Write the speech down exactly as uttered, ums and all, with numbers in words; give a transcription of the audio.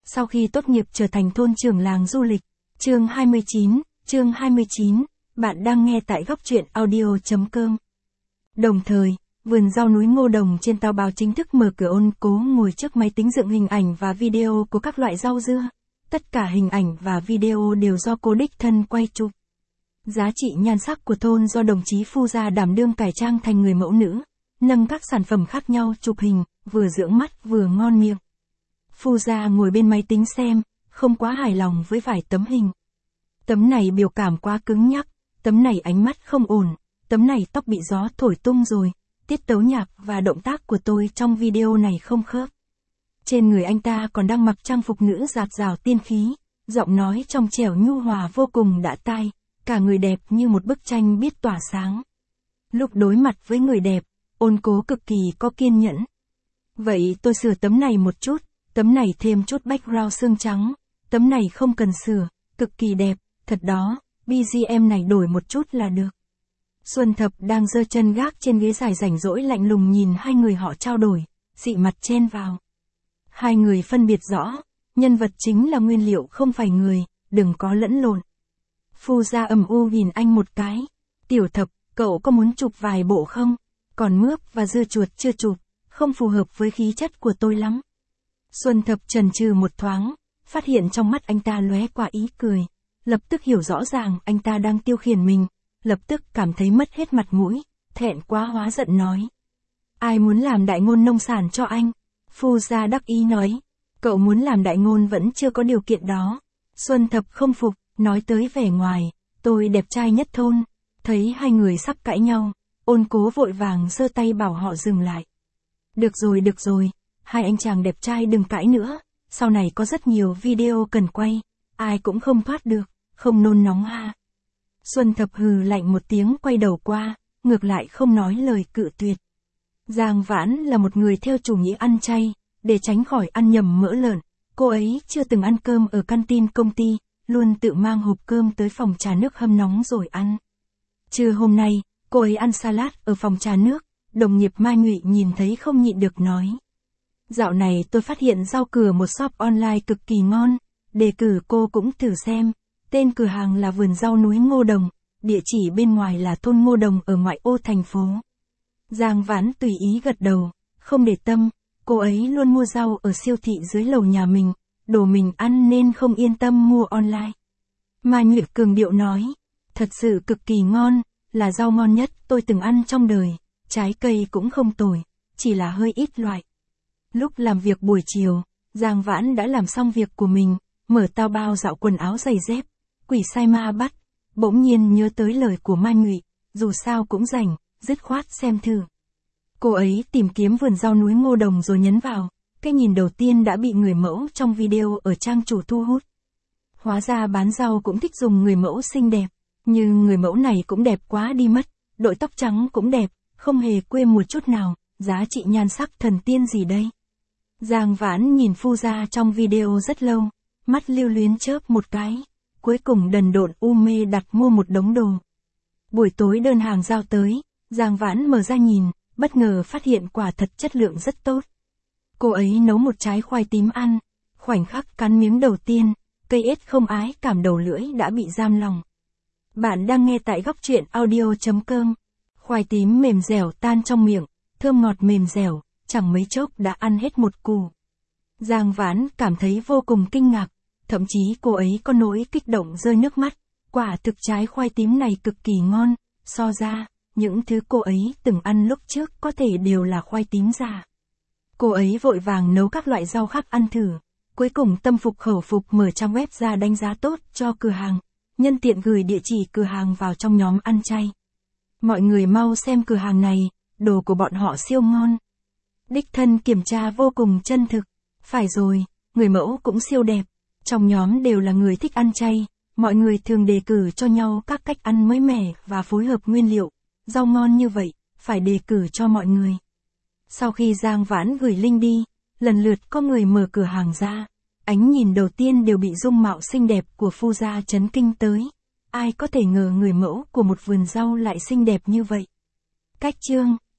sau khi tốt nghiệp trở thành thôn trưởng làng du lịch. Chương hai mươi chín, chương hai mươi chín, bạn đang nghe tại góc truyện audio chấm com. Đồng thời, vườn rau núi Ngô Đồng trên Tao Bao chính thức mở cửa. Ôn Cố ngồi trước máy tính dựng hình ảnh và video của các loại rau dưa. Tất cả hình ảnh và video đều do cô đích thân quay chụp. Giá trị nhan sắc của thôn do đồng chí Phu Gia đảm đương cải trang thành người mẫu nữ, nâng các sản phẩm khác nhau chụp hình, vừa dưỡng mắt vừa ngon miệng. Phu Gia ngồi bên máy tính xem, không quá hài lòng với vài tấm hình. Tấm này biểu cảm quá cứng nhắc, tấm này ánh mắt không ổn, tấm này tóc bị gió thổi tung rồi, tiết tấu nhạc và động tác của tôi trong video này không khớp. Trên người anh ta còn đang mặc trang phục nữ dạt dào tiên khí, giọng nói trong trẻo nhu hòa vô cùng đã tai, cả người đẹp như một bức tranh biết tỏa sáng. Lúc đối mặt với người đẹp, Ôn Cố cực kỳ có kiên nhẫn. Vậy tôi sửa tấm này một chút, tấm này thêm chút background xương trắng, tấm này không cần sửa, cực kỳ đẹp, thật đó, bê giê em này đổi một chút là được. Xuân Thập đang giơ chân gác trên ghế dài rảnh rỗi lạnh lùng nhìn hai người họ trao đổi, dị mặt chen vào. Hai người phân biệt rõ, nhân vật chính là nguyên liệu không phải người, đừng có lẫn lộn. Phu Gia ầm u nhìn anh một cái. Tiểu Thập, cậu có muốn chụp vài bộ không? Còn mướp và dưa chuột chưa chụp, không phù hợp với khí chất của tôi lắm. Xuân Thập chần chừ một thoáng, phát hiện trong mắt anh ta lóe qua ý cười. Lập tức hiểu rõ ràng anh ta đang tiêu khiển mình, lập tức cảm thấy mất hết mặt mũi, thẹn quá hóa giận nói. Ai muốn làm đại ngôn nông sản cho anh? Phu Gia đắc ý nói. Cậu muốn làm đại ngôn vẫn chưa có điều kiện đó. Xuân Thập không phục, nói tới vẻ ngoài, tôi đẹp trai nhất thôn. Thấy hai người sắp cãi nhau, Ôn Cố vội vàng giơ tay bảo họ dừng lại. Được rồi được rồi, hai anh chàng đẹp trai đừng cãi nữa, sau này có rất nhiều video cần quay, ai cũng không thoát được, không nôn nóng ha. Xuân Thập hừ lạnh một tiếng quay đầu qua, ngược lại không nói lời cự tuyệt. Giang Vãn là một người theo chủ nghĩa ăn chay, để tránh khỏi ăn nhầm mỡ lợn, cô ấy chưa từng ăn cơm ở canteen công ty, luôn tự mang hộp cơm tới phòng trà nước hâm nóng rồi ăn. Trưa hôm nay, cô ấy ăn salad ở phòng trà nước, đồng nghiệp Mai Ngụy nhìn thấy không nhịn được nói. Dạo này tôi phát hiện rau cửa một shop online cực kỳ ngon, đề cử cô cũng thử xem. Tên cửa hàng là Vườn Rau Núi Ngô Đồng, địa chỉ bên ngoài là thôn Ngô Đồng ở ngoại ô thành phố. Giang Vãn tùy ý gật đầu, không để tâm, cô ấy luôn mua rau ở siêu thị dưới lầu nhà mình, đồ mình ăn nên không yên tâm mua online. Mai Ngụy cường điệu nói, thật sự cực kỳ ngon, là rau ngon nhất tôi từng ăn trong đời, trái cây cũng không tồi, chỉ là hơi ít loại. Lúc làm việc buổi chiều, Giang Vãn đã làm xong việc của mình, mở Tao Bao dạo quần áo giày dép, quỷ sai ma bắt, bỗng nhiên nhớ tới lời của Mai Ngụy, dù sao cũng rảnh, dứt khoát xem thử. Cô ấy tìm kiếm Vườn Rau Núi Ngô Đồng rồi nhấn vào, cái nhìn đầu tiên đã bị người mẫu trong video ở trang chủ thu hút. Hóa ra bán rau cũng thích dùng người mẫu xinh đẹp, nhưng người mẫu này cũng đẹp quá đi mất, đội tóc trắng cũng đẹp, không hề quê mùa chút nào, giá trị nhan sắc thần tiên gì đây. Giang Vãn nhìn Phu Gia trong video rất lâu, mắt lưu luyến chớp một cái, cuối cùng đần độn u mê đặt mua một đống đồ. Buổi tối đơn hàng giao tới, Giang Vãn mở ra nhìn, bất ngờ phát hiện quả thật chất lượng rất tốt. Cô ấy nấu một trái khoai tím ăn, khoảnh khắc cắn miếng đầu tiên, cây ết không ái cảm đầu lưỡi đã bị giam lòng. Bạn đang nghe tại góc truyện audio chấm com. Khoai tím mềm dẻo tan trong miệng, thơm ngọt mềm dẻo, chẳng mấy chốc đã ăn hết một củ. Giang Vãn cảm thấy vô cùng kinh ngạc, thậm chí cô ấy có nỗi kích động rơi nước mắt, quả thực trái khoai tím này cực kỳ ngon, so ra, những thứ cô ấy từng ăn lúc trước có thể đều là khoai tím già. Cô ấy vội vàng nấu các loại rau khác ăn thử, cuối cùng tâm phục khẩu phục mở trang web ra đánh giá tốt cho cửa hàng, nhân tiện gửi địa chỉ cửa hàng vào trong nhóm ăn chay. Mọi người mau xem cửa hàng này, đồ của bọn họ siêu ngon. Đích thân kiểm tra vô cùng chân thực. Phải rồi, người mẫu cũng siêu đẹp. Trong nhóm đều là người thích ăn chay, mọi người thường đề cử cho nhau các cách ăn mới mẻ và phối hợp nguyên liệu. Rau ngon như vậy, phải đề cử cho mọi người. Sau khi Giang Vãn gửi link đi, lần lượt có người mở cửa hàng ra. Ánh nhìn đầu tiên đều bị dung mạo xinh đẹp của Phu Gia chấn kinh tới. Ai có thể ngờ người mẫu của một vườn rau lại xinh đẹp như vậy. Cách chương